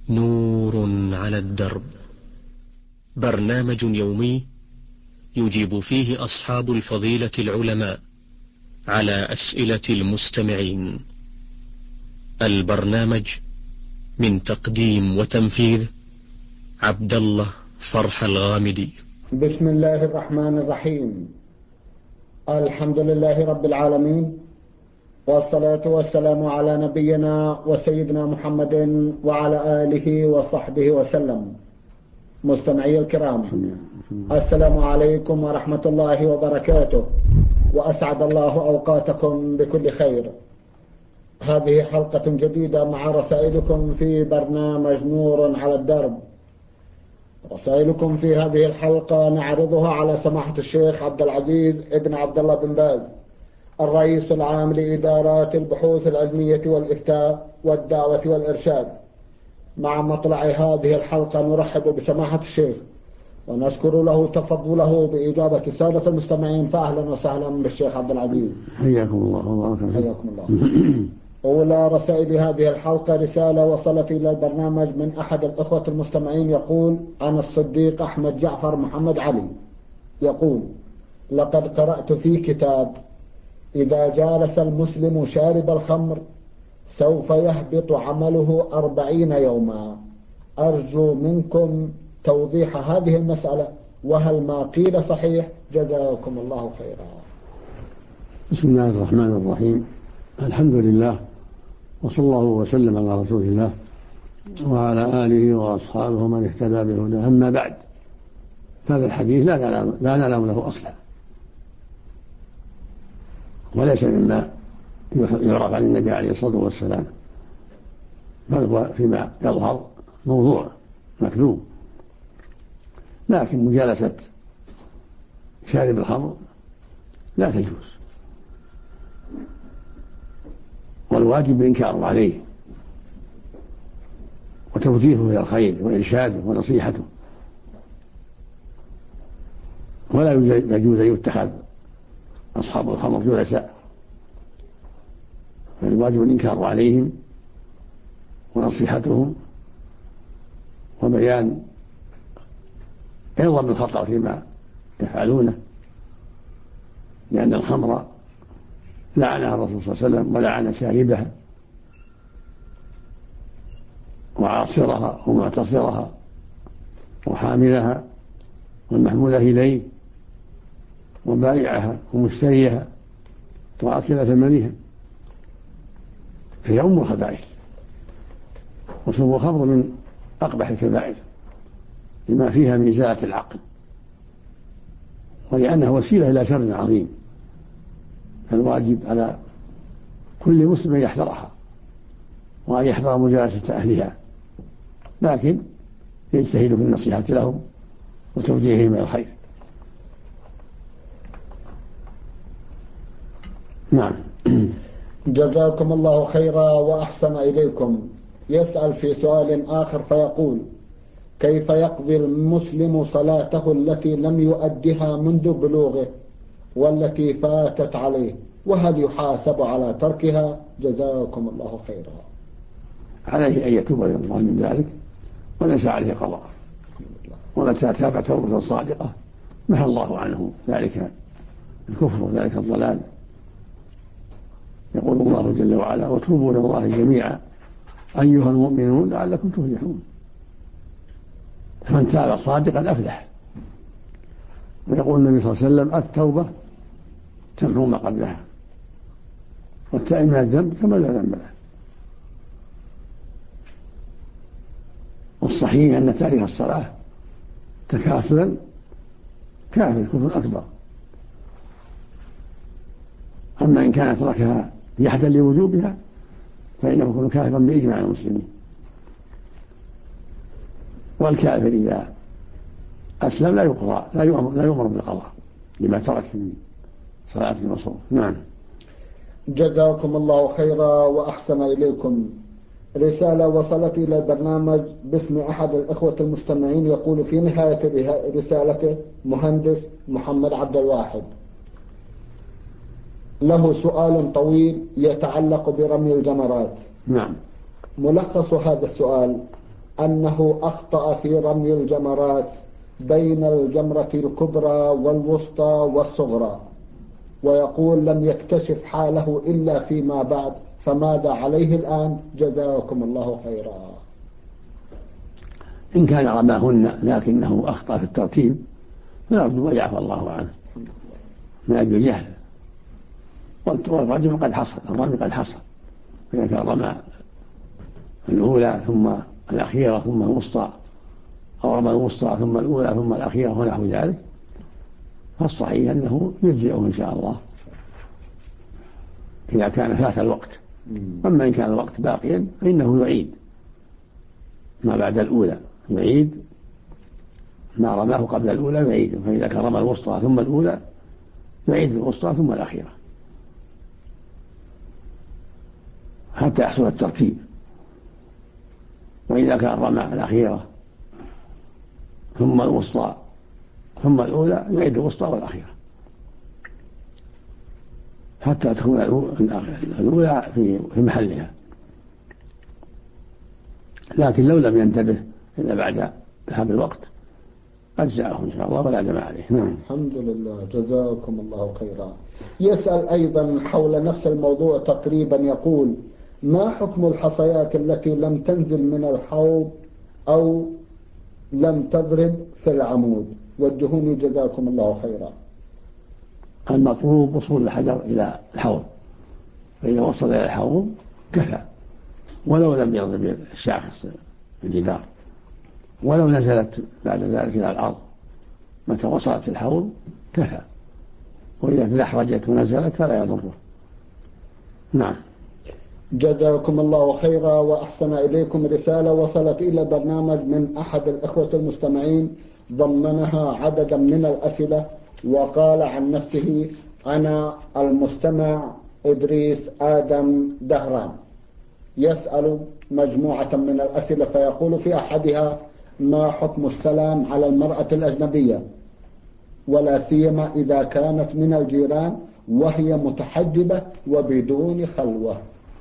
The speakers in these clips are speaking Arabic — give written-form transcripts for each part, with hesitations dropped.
نور على الدرب، برنامج يومي يجيب فيه أصحاب الفضيلة العلماء على أسئلة المستمعين. البرنامج من تقديم وتنفيذ عبد الله فرح الغامدي. بسم الله الرحمن الرحيم. الحمد لله رب العالمين، والصلاة والسلام على نبينا وسيدنا محمد وعلى آله وصحبه وسلم. مستمعي الكرام، السلام عليكم ورحمة الله وبركاته، وأسعد الله أوقاتكم بكل خير. هذه حلقة جديدة مع رسائلكم في برنامج نور على الدرب. رسائلكم في هذه الحلقة نعرضها على سماحة الشيخ عبد العزيز ابن عبد الله بن باز، الرئيس العام لإدارات البحوث العلمية والإفتاء والدعوة والإرشاد. مع مطلع هذه الحلقة نرحب بسماحة الشيخ ونشكر له تفضله بإجابة السادة المستمعين، فأهلا وسهلا بالشيخ عبد العزيز. حياكم الله وبارك فيكم. حياكم الله. أولى رسائل هذه الحلقة رسالة وصلت إلى البرنامج من أحد الأخوة المستمعين، يقول: أنا الصديق أحمد جعفر محمد علي. يقول: لقد قرأت في كتاب: إذا جالس المسلم شارب الخمر سوف يهبط عمله 40 يوما. أرجو منكم توضيح هذه المسألة، وهل ما قيل صحيح؟ جزاكم الله خيرا. بسم الله الرحمن الرحيم. الحمد لله، وصلى الله وسلم على رسول الله وعلى آله وأصحابه من اهتدى بهداه. أما بعد، هذا الحديث لا نعلم له أصلا، وليس مما يعرف عن النبي عليه الصلاة والسلام، بل هو فيما يظهر موضوع مكذوب. لكن مجالسة شارب الخمر لا تجوز، والواجب الإنكار عليه وتوجيهه إلى الخير وإرشاده ونصيحته، ولا يجوز أن يتخذ أصحاب الخمر جلساء، فالواجب الإنكار عليهم ونصيحتهم وبيان عظم الخطأ فيما يفعلونه، لأن الخمر لعنها الرسول صلى الله عليه وسلم ولعن شاربها وعاصرها ومعتصرها وحاملها والمحمولة إليه وبائعها ومشتريها وآكل ثمنها، فهي أم الخبائث. وشرب الخمر من أقبح الكبائر لما فيها من إزالة العقل، ولأنها وسيلة إلى شر عظيم، فالواجب على كل مسلم أن يحذرها وأن يحذر مجالسة أهلها، لكن يجتهد في النصيحة لهم وتوجيههم إلى الخير. نعم. جزاكم الله خيرا وأحسن إليكم. يسأل في سؤال آخر فيقول: كيف يقضي المسلم صلاته التي لم يؤدها منذ بلوغه والتي فاتت عليه، وهل يحاسب على تركها؟ جزاكم الله خيرا. عليه أن يتوب إلى الله من ذلك وليس عليه قضاء، ومتى تاب توبة صادقة محى الله عنه ذلك الكفر وذلك الضلال. يقول الله جل وعلا: وتوبوا إلى الله جميعا أيها المؤمنون لعلكم تفلحون. فمن تاب صادقا أفلح. ويقول النبي صلى الله عليه وسلم: التوبة تمحو ما قبلها، والتائب من الذنب كما لا ذنب له. والصحيح أن تارك الصلاة تكاسلا كافر كفر أكبر. أما إن كان تركها جحدا لوجوبها فإنه يكون كافرا بإجماع المسلمين. والكافر إذا أسلم لا يقضى، لا يؤمر بالقضاء لما ترك من صلاة المصروف. نعم. جزاكم الله خيرا وأحسن إليكم. رسالة وصلت إلى البرنامج باسم أحد الأخوة المستمعين، يقول في نهاية رسالته: مهندس محمد عبد الواحد، له سؤال طويل يتعلق برمي الجمرات. نعم. ملخص هذا السؤال: أنه أخطأ في رمي الجمرات بين الجمرة الكبرى والوسطى والصغرى، ويقول لم يكتشف حاله إلا فيما بعد، فماذا عليه الآن؟ جزاكم الله خيرا. إن كان رماهن لكنه أخطأ في الترتيب فنرجو أن يعفو الله عنه من أجل الجهل، والرجل قد حصل، الرمي قد حصل، فإذا كان رمى الأولى ثم الأخيرة ثم الوسطى، أو رمى الوسطى ثم الأولى ثم الأخيرة ونحو ذلك، فالصحيح أنه يجزئه إن شاء الله إذا كان فات الوقت. أما إن كان الوقت باقيا فإنه يعيد ما بعد الأولى، يعيد ما رماه قبل الأولى يعيد، فإذا كان رمى الوسطى ثم الأولى يعيد الوسطى ثم الأخيرة حتى يحصل الترتيب. وإذا كان رمى الأخيرة ثم الوسطى ثم الأولى يعيد الوسطى والأخيرة حتى تكون الأولى في محلها. لكن لو لم ينتبه إلا بعد ذهاب الوقت أجزأه إن شاء الله ولا دم عليه. الحمد لله، جزاكم الله خيرا. يسأل أيضا حول نفس الموضوع تقريبا، يقول: ما حكم الحصيات التي لم تنزل من الحوض أو لم تضرب في العمود؟ وجهوني جزاكم الله خيرا. المطلوب وصول الحجر إلى الحوض، فإذا وصل إلى الحوض كفى، ولو لم يضرب الشاخص الجدار، ولو نزلت بعد ذلك إلى الأرض متى وصلت الحوض كفى، وإذا تدحرجت ونزلت فلا يضره. نعم. جزاكم الله خيرا وأحسن إليكم. رسالة وصلت إلى برنامج من أحد الإخوة المستمعين ضمنها عددا من الأسئلة، وقال عن نفسه: أنا المستمع إدريس آدم دهران. يسأل مجموعة من الأسئلة، فيقول في أحدها: ما حكم السلام على المرأة الأجنبية، ولا سيما إذا كانت من الجيران وهي متحجبة وبدون خلوة؟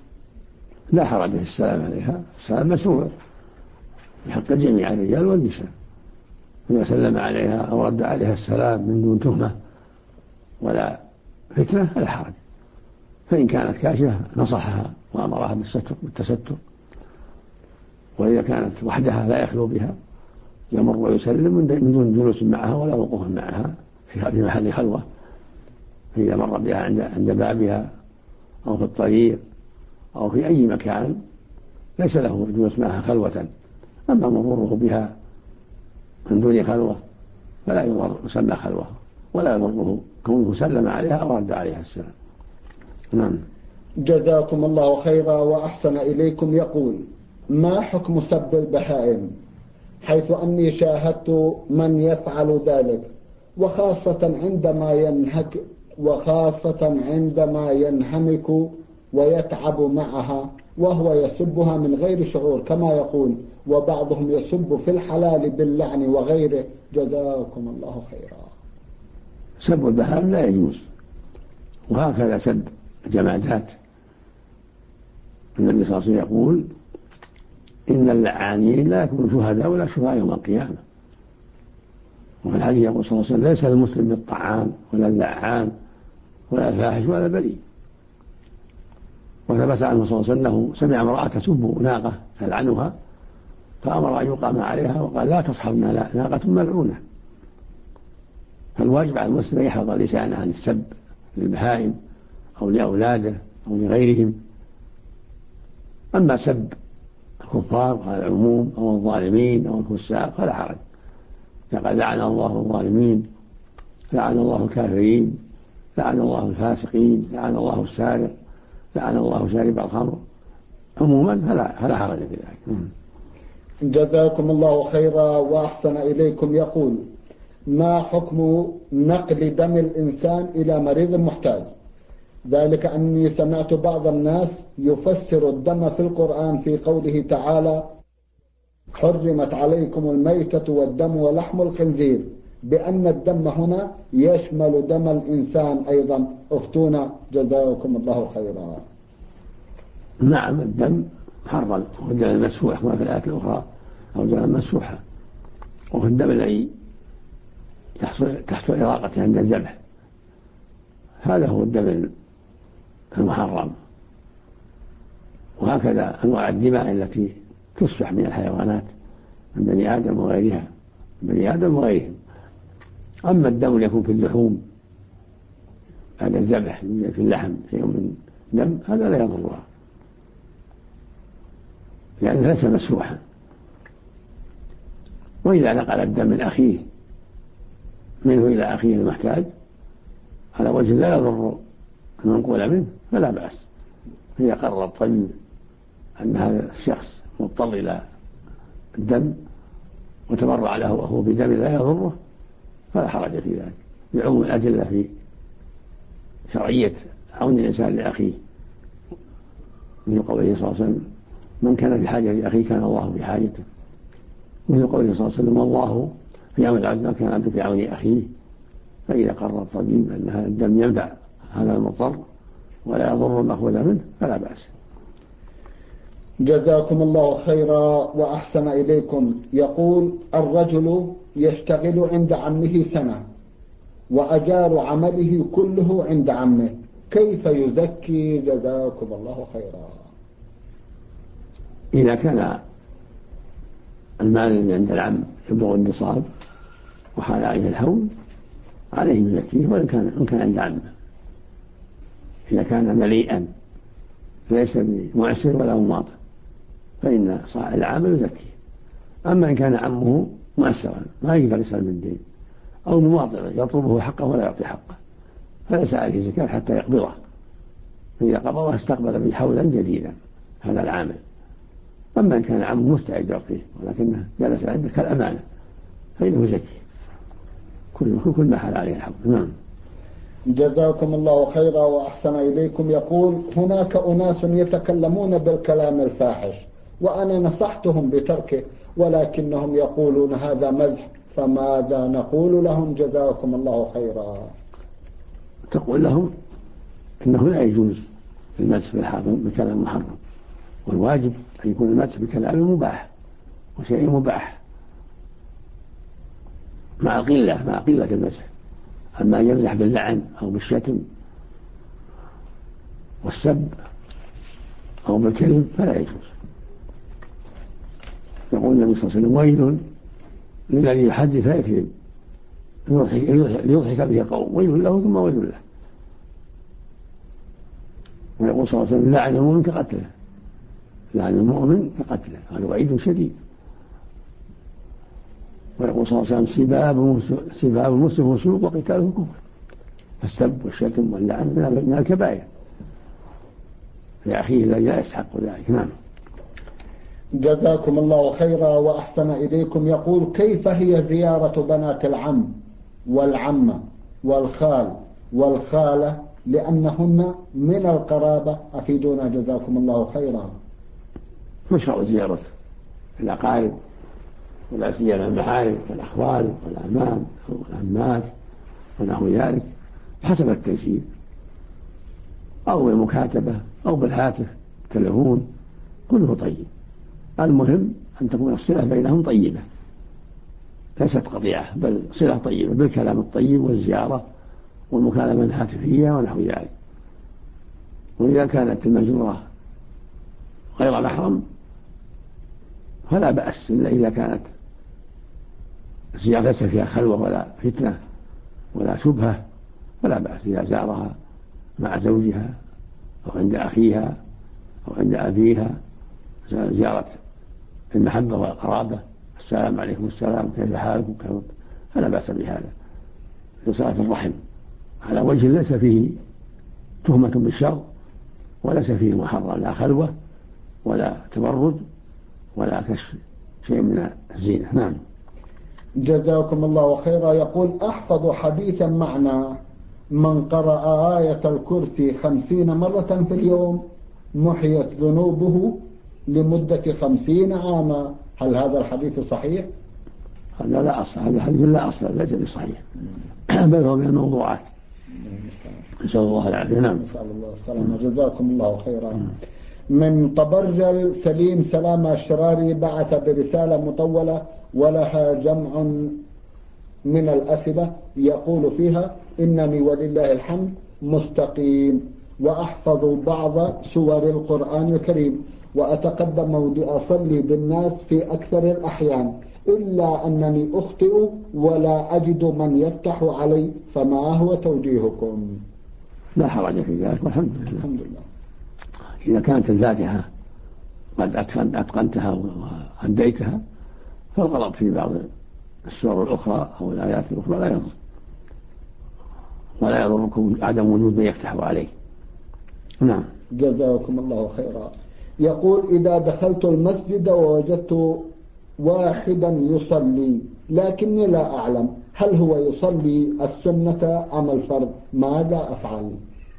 لا حرج في السلام عليها، السلام مشروع بحق جميع الرجال والنساء، إذا سلم عليها أو رد عليها السلام من دون تهمة ولا فتنة فلا حرج. فإن كانت كاشفة نصحها وأمرها بالتستر، وإذا كانت وحدها لا يخلو بها يمر ويسلم من دون جلوس معها ولا وقوف معها في محل خلوة، فإذا مر بها عند بابها أو في الطريق أو في أي مكان ليس له جلوس معها خلوة. أما مروره بها من دون خلوة فلا يضر، يسمى خلوة، ولا يضره كونه سلم عليها أو رد عليها السلام. نعم. جزاكم الله خيرا وأحسن إليكم. يقول: ما حكم سب البهائم، حيث أني شاهدت من يفعل ذلك، وخاصة عندما ينهمك ويتعب معها وهو يسبها من غير شعور كما يقول، وبعضهم يسب في الحلال باللعن وغيره. جزاكم الله خيرا. سب البهائم لا يجوز، وهكذا سب الجمادات. النبي صلى الله عليه وسلم يقول: إن اللعانين لا يكونوا شهداء ولا شفعاء يوم القيامة. وفي الحديث يقول صلى الله عليه وسلم: ليس المسلم بالطعان ولا اللعان ولا الفاحش ولا البذيء. وثبت عنه صلى الله عليه وسلم أنه سمع امرأة تسب ناقة تلعنها فأمر أن يقام عليها وقال: لا تصحبنا ناقة ملعونة. فالواجب على المسلم أن يحفظ لسانه عن السب للبهائم أو لأولاده أو لغيرهم. أما سب الكفار على العموم أو الظالمين أو الفساق فلا حرج، لقد لعن الله الظالمين، لعن الله الكافرين، لعن الله الفاسقين، لعن الله السارق، لعن الله شارب الخمر. عموما فلا حرج في ذلك. جزاكم الله خيرا وأحسن إليكم. يقول: ما حكم نقل دم الإنسان إلى مريض محتاج؟ ذلك أني سمعت بعض الناس يفسر الدم في القرآن في قوله تعالى: حرمت عليكم الميتة والدم ولحم الخنزير، بأن الدم هنا يشمل دم الإنسان أيضا. افتونا جزاكم الله خيرا. نعم، الدم محرم، والدم المسفوح كما في الآية الأخرى: أو دما مسفوحا. وفي الدم الذي يحصل تحت إراقته عند الذبح هذا هو الدم المحرم. وهكذا أنواع الدماء التي تصبح من الحيوانات من بني آدم وغيرها بني آدم وغيرهم. أما الدم يكون في اللحوم هذا الذبح في اللحم شيء من دم هذا لا يضرها لأنه ليس مسفوحا. وإذا نقل الدم من أخيه منه إلى أخيه المحتاج على وجه لا يضر المنقول منه فلا بأس. هي قرر الطبيب أن هذا الشخص مضطر إلى الدم وتبرع له وهو بدم لا يضره فلا حرج في ذلك، بعموم الأدلة في شرعية عون الإنسان لأخيه من قوله صلى الله عليه وسلم من كان بحاجة لأخيه كان الله بحاجته، مثل قوله صلى الله عليه وسلم والله في عون العبد ما كان العبد في عون أخيه. فإذا قرر الطبيب أن هذا الدم ينفع هذا المضطر ولا يضر المأخوذ منه فلا بأس. جزاكم الله خيرا وأحسن إليكم. يقول الرجل يشتغل عند عمه سنة وأجار عمله كله عند عمه، كيف يزكي؟ جزاكم الله خيرا. إذا كان المال اللي عند العم يبلغ النصاب وحال عليه الحول عليه يزكيه وإن كان عند عمه. إذا كان مليئا ليس بمعسر ولا مماطل فإن العامل يزكيه. أما إن كان عمه مؤسرا ما يقدر يسلم الدين أو مماطلا يطلبه حقه ولا يعطي حقه فليس عليه زكاة حتى يقبضه، فإذا قبضه استقبل به حولا جديدا هذا العامل. أما إن كان عمه مستعد يعطيه ولكنه جلس عنده كالأمانة فإنه يزكي كل ما حال عليه الحول. نعم. جزاكم الله خيرا وأحسن إليكم. يقول هناك أناس يتكلمون بالكلام الفاحش وأنا نصحتهم بتركه ولكنهم يقولون هذا مزح، فماذا نقول لهم؟ جزاكم الله خيرا. تقول لهم إنه لا يجوز المزح بكلام محرم، والواجب أن يكون المزح بكلام مباح وشيء مباح مع قلة المزح. أما يمزح باللعن أو بالشتم والسب أو بالكذب فلا يجوز. يقول النبي صلى الله عليه وسلم ويل للذي يحدث فيكذب ليضحك به قوم ويل له ثم ويل له. ويقول صلى الله عليه وسلم لعن المؤمن كقتله، لعن المؤمن كقتله هذا وعيد شديد. ويقول صلى الله عليه وسلم سباب المسلم فسوق وقتاله كفر. فالسب والشتم واللعن من الكبائر لأخيه الذي لا يستحق ذلك. نعم. جزاكم الله خيرا وأحسن إليكم. يقول كيف هي زيارة بنات العم والعمة والخال والخالة لأنهن من القرابة؟ أفيدونا جزاكم الله خيرا. مشروع زيارة الأقارب ولا سيما المحارم والأخوال والأعمام والعمات ونحو ذلك حسب التيسير، أو بالمكاتبة أو بالهاتف التلفون كله طيب. المهم أن تكون الصلة بينهم طيبة ليست قطيعة بل صلة طيبة بالكلام الطيب والزيارة والمكالمة الهاتفية ونحو ذلك. وإذا كانت المزورة غير محرم فلا بأس إلا إذا كانت الزيارة ليس فيها خلوة ولا فتنة ولا شبهة فلا بأس إذا زارها مع زوجها أو عند أخيها أو عند أبيها زيارة المحبة والقرابة السلام عليكم السلام كيف حالكم فلا بأس بهذا لصلة الرحم على وجه ليس فيه تهمة بالشر وليس فيه محرم لا خلوة ولا تبرد ولا كشف شيء من الزينة. نعم. جزاكم الله خيرا. يقول أحفظ حديثا معنا من قرأ آية الكرسي 50 مرة في اليوم محيت ذنوبه لمدة 50 عاما، هل هذا الحديث صحيح؟ هذا لا أصل، هذا الحديث لا أصل ليس بصحيح بل هو من الموضوعات. نسأل الله العافية. نعم. نسأل الله السلامة. جزاكم الله خيرا. من طبرجل سليم سلامة الشراري بعث برسالة مطولة ولها جمع من الأسئلة يقول فيها: إنني ولله الحمد مستقيم وأحفظ بعض سور القرآن الكريم وأتقدم لأصلي بالناس في أكثر الأحيان، إلا أنني أخطئ ولا أجد من يفتح علي، فما هو توجيهكم؟ لا حرج في ذلك والحمد لله. الحمد لله. إذا كانت الفاتحة قد أتقنتها وأديتها فالغلط في بعض السور الأخرى أو الآيات الأخرى لا يضر، ولا يضركم عدم وجود من يفتح عليه. نعم. جزاكم الله خيرا. يقول: إذا دخلت المسجد ووجدت واحدا يصلي لكني لا أعلم هل هو يصلي السنة أم الفرض، ماذا أفعل؟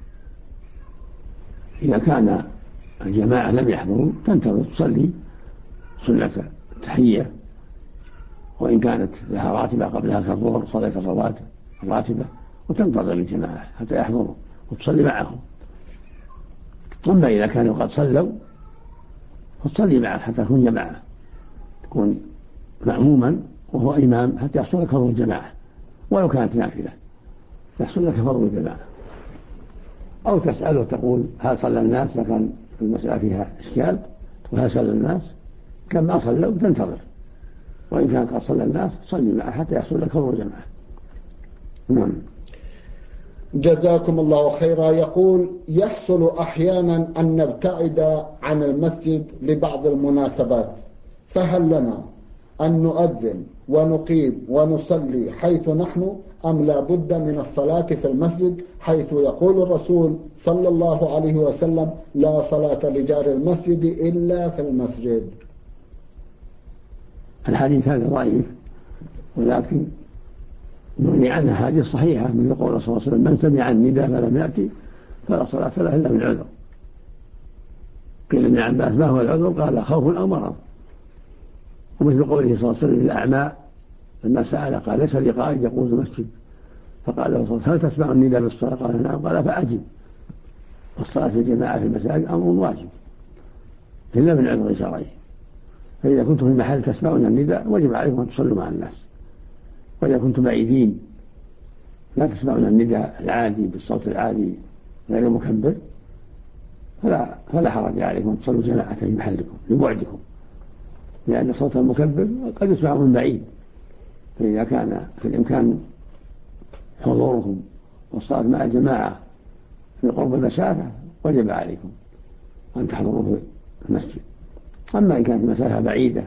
إذا كان الجماعة لم يحضروا تنتظر تصلي سنة التحية، وإن كانت لها راتبة قبلها كالظهر صليت الراتبة وتنتظر الجماعة حتى يحضروا وتصلي معهم. أما إذا كانوا قد صلوا فتصلي معه حتى تكون جماعة، تكون مأموما وهو إمام حتى يحصل لك فرض الجماعة، ولو كانت نافلة يحصل لك فرض الجماعة. أو تسأل وتقول: هل صلى الناس؟ إذا كان المسألة فيها إشكال وهل صلى الناس؟ كما صلوا تنتظر، وإن كان قد صلى الناس صلي معه حتى يحصل لك فرض الجماعة. نعم. جزاكم الله خيرا. يقول: يحصل أحيانا أن نبتعد عن المسجد لبعض المناسبات، فهل لنا أن نؤذن ونقيم ونصلي حيث نحن، أم لا بد من الصلاة في المسجد، حيث يقول الرسول صلى الله عليه وسلم: لا صلاة لجار المسجد إلا في المسجد؟ الحديث هذا ضعيف، ولكن نغني عنها حديث صحيحة من قول صلى الله عليه وسلم: من سمع النداء فلم يأتي فلا صلاة له إلا من عذر. قيل ابن عباس: ما هو العذر؟ قال: خوف أو مرض. ومثل قوله صلى الله عليه وسلم للأعمى لما سأل قال: ليس لي قائد يقود المسجد، فقال له: هل تسمع النداء بالصلاة؟ قال: نعم. قال: فأجب. والصلاة في الجماعة في المساجد أمر واجب إلا من عذر شرعي. فإذا كنتم في محل تسمعون النداء وجب عليكم أن تصلوا مع الناس، وإذا كنتم بعيدين لا تسمعون النداء العادي بالصوت العادي غير المكبر فلا حرج عليكم أن تصلوا جماعة في محلكم لبعدكم، لأن صوت المكبر قد يسمع من بعيد. فإذا كان في الإمكان حضوركم والصلاة مع الجماعة في قرب المسافة وجب عليكم أن تحضروا في المسجد. أما إن كانت المسافة بعيدة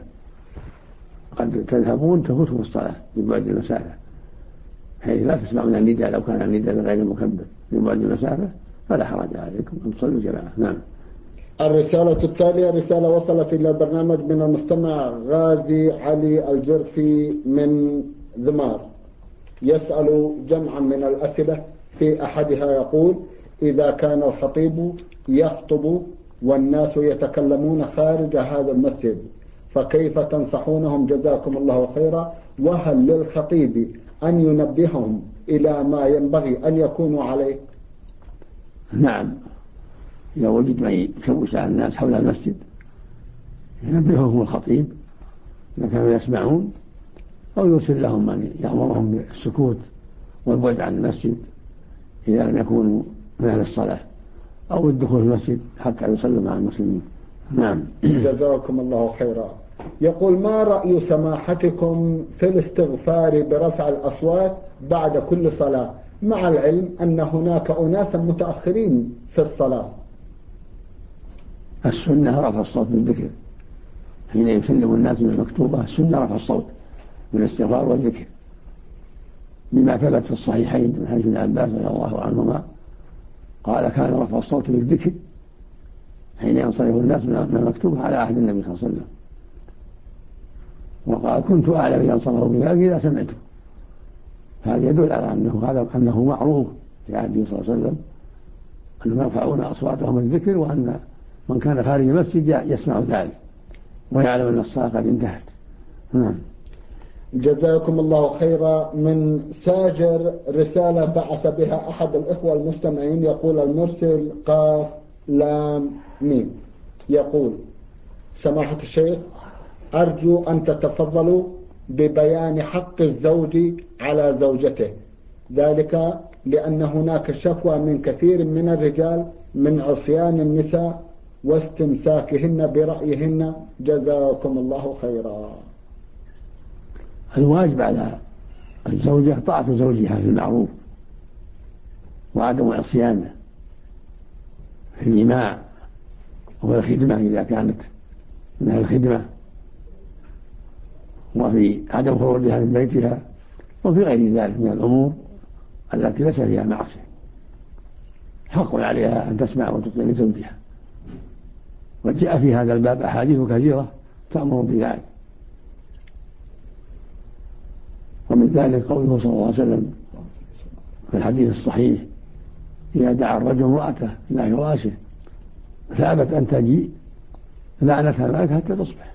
قد تذهبون تفوتكم الصلاة لبعد المسافة، حيث لا تسمعون النداء لو كان النداء بغير المكبر لبعد المسافة فلا حرج عليكم أن تصلوا جماعة. نعم. الرسالة التالية رسالة وصلت إلى البرنامج من المستمع غازي علي الجرفي من ذمار، يسأل جمعا من الأسئلة. في أحدها يقول: إذا كان الخطيب يخطب والناس يتكلمون خارج هذا المسجد فكيف تنصحونهم جزاكم الله خيرا؟ وهل للخطيب أن ينبههم إلى ما ينبغي أن يكونوا عليه؟ نعم، إذا وجد من يشوش على الناس حول المسجد ينبههم الخطيب إذا كانوا يسمعون، أو يرسل لهم من يأمرهم بالسكوت والبعد عن المسجد إذا لم يكونوا من أهل الصلاة، أو الدخول في المسجد حتى يصلوا مع المسلمين. نعم. جزاكم الله خيرا. يقول: ما رأي سماحتكم في الاستغفار برفع الأصوات بعد كل صلاة، مع العلم أن هناك أناسا متأخرين في الصلاة؟ السنة رفع الصوت بالذكر حين يسلم الناس من المكتوبة، السنة رفع الصوت بالاستغفار والذكر بما ثبت في الصحيحين من حديث ابن عباس رضي الله عنهما قال: كان رفع الصوت بالذكر حين ينصرف الناس من المكتوبة على عهد النبي صلى الله عليه وسلم. وقال: كنت أعلم إذا انصرفوا بذلك إذا سمعته. هذا يدل على أنه معروف في عهده صلى الله عليه وسلم أنهم يرفعون أصواتهم بالذكر، وأن من كان خارج المسجد يسمع ذلك ويعلم أن الصلاة قد انتهت. نعم. جزاكم الله خيرا. من ساجر رسالة بعث بها أحد الإخوة المستمعين، يقول المرسل: قاف لام ميم. يقول: سماحة الشيخ، أرجو أن تتفضلوا ببيان حق الزوج على زوجته، ذلك لأن هناك شكوى من كثير من الرجال من عصيان النساء واستمساكهن برأيهن، جزاكم الله خيرا. الواجب على الزوجة طاعة زوجها في المعروف وعدم عصيانه في الجماع والخدمة إذا كانت من الخدمة، وفي عدم خروجها من بيتها، وفي غير ذلك من الأمور التي ليس فيها معصية. حق عليها أن تسمع وتطيع لزوجها، وجاء في هذا الباب أحاديث كثيرة تأمر بذلك. ومن ذلك قوله صلى الله عليه وسلم في الحديث الصحيح: إذا دعا الرجل امرأته إلى فراشه فأبت أن تجيء لعنتها الملائكة حتى تصبح.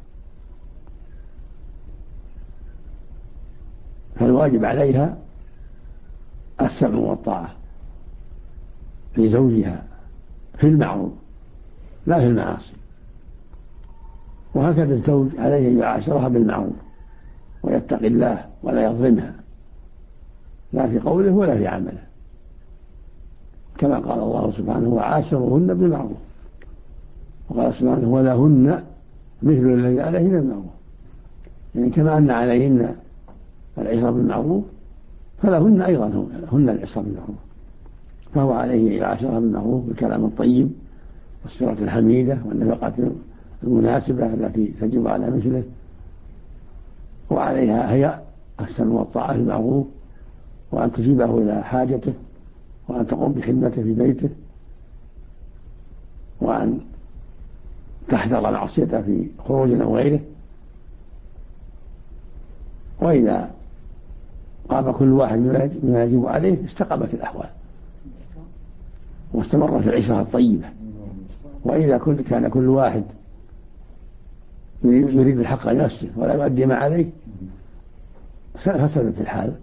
فالواجب عليها السمع والطاعة لزوجها في المعروف لا في المعاصي، وهكذا الزوج عليه أن يعاشرها بالمعروف ويتقي الله ولا يظلمها لا في قوله ولا في عمله، كما قال الله سبحانه: وعاشرهن بالمعروف. وقال سبحانه: ولهن مثل الذي عليهن بالمعروف. يعني كما أن عليهن العشرة بالمعروف فلهن أيضا هن العشرة بالمعروف، فهو عليه يعاشرها بالمعروف بالكلام الطيب والسيرة الحميدة والنفقة المناسبة التي تجب على مثله، وعليها هي السمع والطاعة بالمعروف، وأن تجيبه إلى حاجته، وأن تقوم بخدمته في بيته، وأن تحذر معصيته في خروج أو غيره. وإذا قام كل واحد بما يجب عليه استقامت الأحوال واستمرت العشرة الطيبة. وإذا كان كل واحد يريد الحق لنفسه ولا يؤدي ما عليه فسدت الحال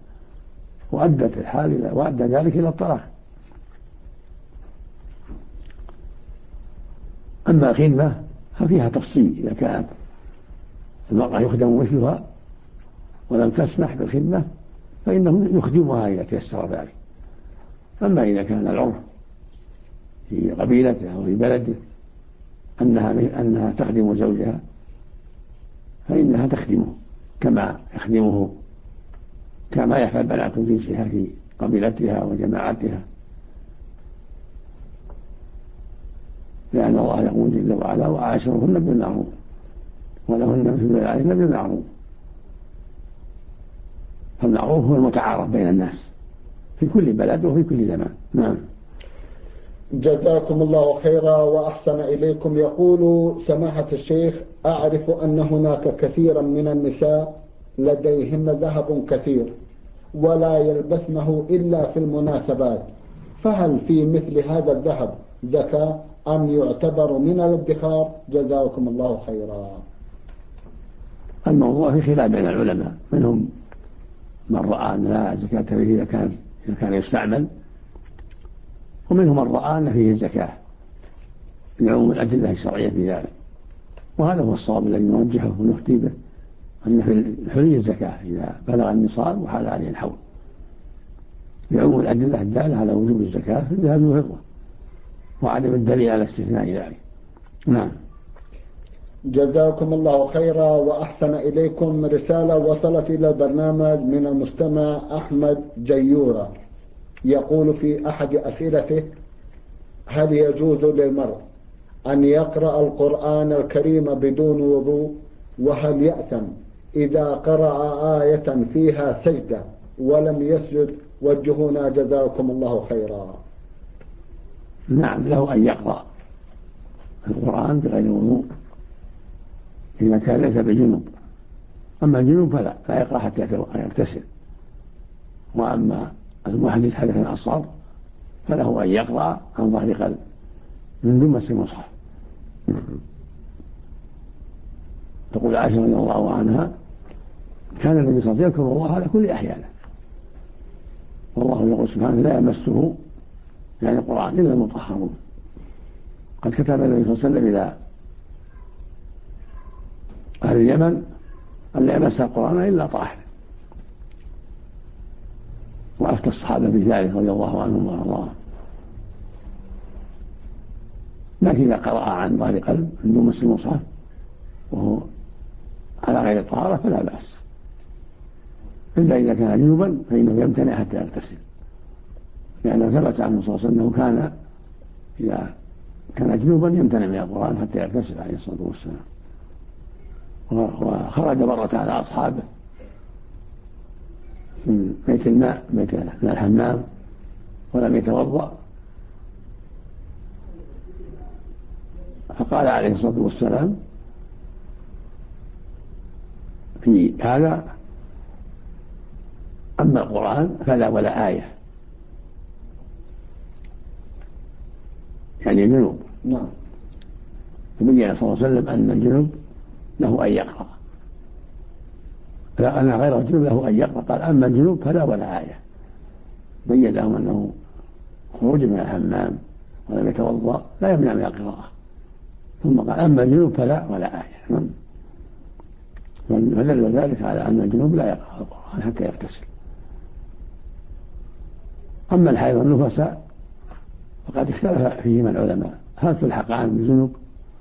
وأدى ذلك إلى الطلاق. أما الخدمة ففيها تفصيل، إذا كانت المرأة يخدم مثلها ولم تسمح بالخدمة فإنه يخدمها إذا تيسر ذلك. أما إذا كان العرف في قبيلته أو في بلده أنها تخدم زوجها فإنها تخدمه كما يخدمه، كما يفعل بنات جنسها في قبيلتها وجماعتها، لأن الله يقول جل وعلا: وعاشرهن بالمعروف ولهن مثل الذي عليهن بالمعروف. فالمعروف هو المتعارف بين الناس في كل بلد وفي كل زمان. نعم. جزاكم الله خيرا وأحسن إليكم. يقول سماحة الشيخ: أعرف أن هناك كثيرا من النساء لديهن ذهب كثير ولا يلبسنه إلا في المناسبات، فهل في مثل هذا الذهب زكاة أم يعتبر من الادخار؟ جزاكم الله خيرا. الموضوع في خلاف بين العلماء، منهم من رأى أن لا زكاة فيه إذا كان يستعمل، ومنهم من رأى أن فيه الزكاة لعموم الأدلة الشرعية في ذلك. وهذا هو الصواب الذي نرجحه ونفتي به، أن في الحلي الزكاة إذا بلغ النصاب وحال عليه الحول، لعموم الأدلة الدالة على وجوب الزكاة في الذهب والفضة وعدم الدليل على استثناء ذلك. نعم. جزاكم الله خيرا وأحسن إليكم. رسالة وصلت إلى البرنامج من المستمع أحمد جيورة، يقول في أحد أسئلته: هل يجوز للمرء أن يقرأ القرآن الكريم بدون وضوء؟ وهل يأثم إذا قرأ آية فيها سجدة ولم يسجد؟ وجهونا جزاكم الله خيرا. نعم، له أن يقرأ القرآن بغير وضوء إذا كان ليس بجنوب. أما الجنوب فلا يقرأ حتى يغتسل. وأما المحدث حدثا أصغر فله أن يقرأ عن ظهر قلب من دمس المصحف. تقول عائشة رضي الله عنها: كان النبي صلى الله عليه وسلم يذكر الله على كل أحيانه، والله يقول سبحانه: لا يمسه يعني القرآن إلا المطهرون. قد كتب النبي صلى الله عليه وسلم إلى أهل اليمن أن لا يمس القرآن إلا طاهر، وأفتى الصحابة بذلك رضي الله عنهم وارضاهم. لكن إذا قرأ عن ظهر قلب من دون مس المصحف وهو على غير الطهارة فلا بأس، إلا إذا كان جنوبا فإنه يمتنع حتى يغتسل، لأنه ثبت عنه صلى الله عليه وسلم أنه كان إذا كان جنوبا يمتنع من القرآن حتى يغتسل عليه الصلاة والسلام. وخرج مرة على أصحابه من بيت الماء من الحمام ولم يتوضأ، فقال عليه الصلاة والسلام في هذا: أما القرآن فلا ولا آية، يعني الجنوب. نعم. فبين صلى الله عليه وسلم أن الجنوب له أن يقرأ، لا أنا غير الجنوب له أن يقرأ. قال: أما الجنوب فلا ولا آية، بين لهم أنه خروج من الحمام ولم يتوضأ لا يمنع من القراءة، ثم قال: أما الجنوب فلا ولا آية. فدل ذلك على أن الجنوب لا يقرأ القرآن حتى يغتسل. أما الحيض والنفساء فقد اختلف فيهما العلماء، هل تلحقان بالجنوب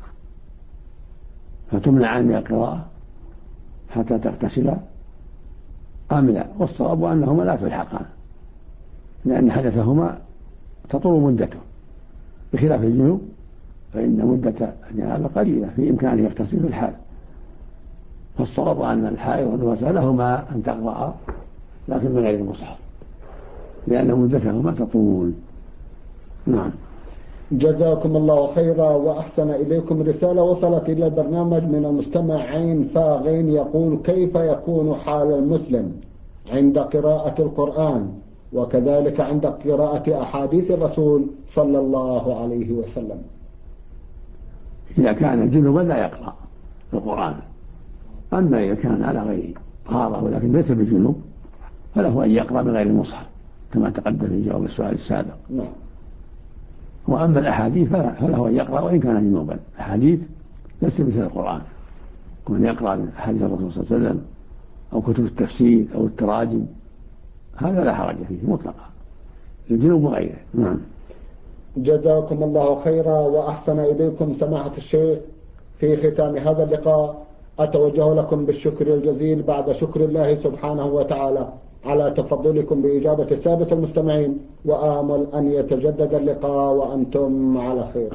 فتمنعان من القراءة حتى تغتسلا أم لا؟ والصواب أنهما لا تلحقان، لأن حدثهما تطول مدته، بخلاف الجنوب فإن مدة الجنابة قليلة في إمكانه يغتسل في الحال. فالصواب أن الحائض والنفساء لهما أن تقرأ لكن من غير المصحف، لأن مدتهما تطول. نعم. جزاكم الله خيرا وأحسن إليكم. رسالة وصلت إلى البرنامج من المستمع عين فاغين يقول: كيف يكون حال المسلم عند قراءة القرآن وكذلك عند قراءة أحاديث الرسول صلى الله عليه وسلم؟ إذا كان جنبا لا يقرأ القرآن، أما إذا كان على غير طهارة ولكن ليس بجنوب فله أن يقرأ من غير المصحف كما تقدم في جواب السؤال السابق. نعم. وأما الأحاديث فله أن يقرأ وإن كان جنوبا. الحديث ليس مثل القرآن، ومن يقرأ من حديث الرسول صلى الله عليه وسلم أو كتب التفسير أو التراجم هذا لا حرج فيه مطلقا، الجنوب وغيره. نعم. جزاكم الله خيرا وأحسن إليكم سماحة الشيخ. في ختام هذا اللقاء أتوجه لكم بالشكر الجزيل بعد شكر الله سبحانه وتعالى على تفضلكم بإجابة السادة المستمعين، وآمل أن يتجدد اللقاء وأنتم على خير.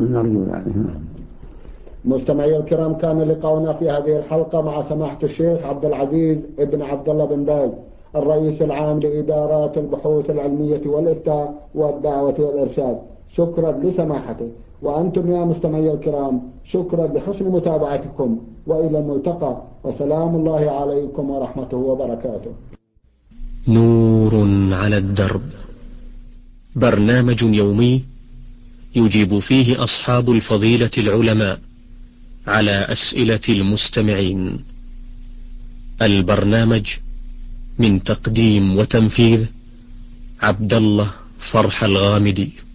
مستمعي الكرام، كان لقاؤنا في هذه الحلقة مع سماحة الشيخ عبد العزيز ابن عبد الله بن باز، الرئيس العام لإدارات البحوث العلمية والإفتاء والدعوة والإرشاد. شكرا لسماحته. وأنتم يا مستمعي الكرام شكرا لحسن متابعتكم، وإلى الملتقى، وسلام الله عليكم ورحمته وبركاته. نور على الدرب، برنامج يومي يجيب فيه أصحاب الفضيلة العلماء على أسئلة المستمعين. البرنامج من تقديم وتنفيذ عبد الله فرح الغامدي.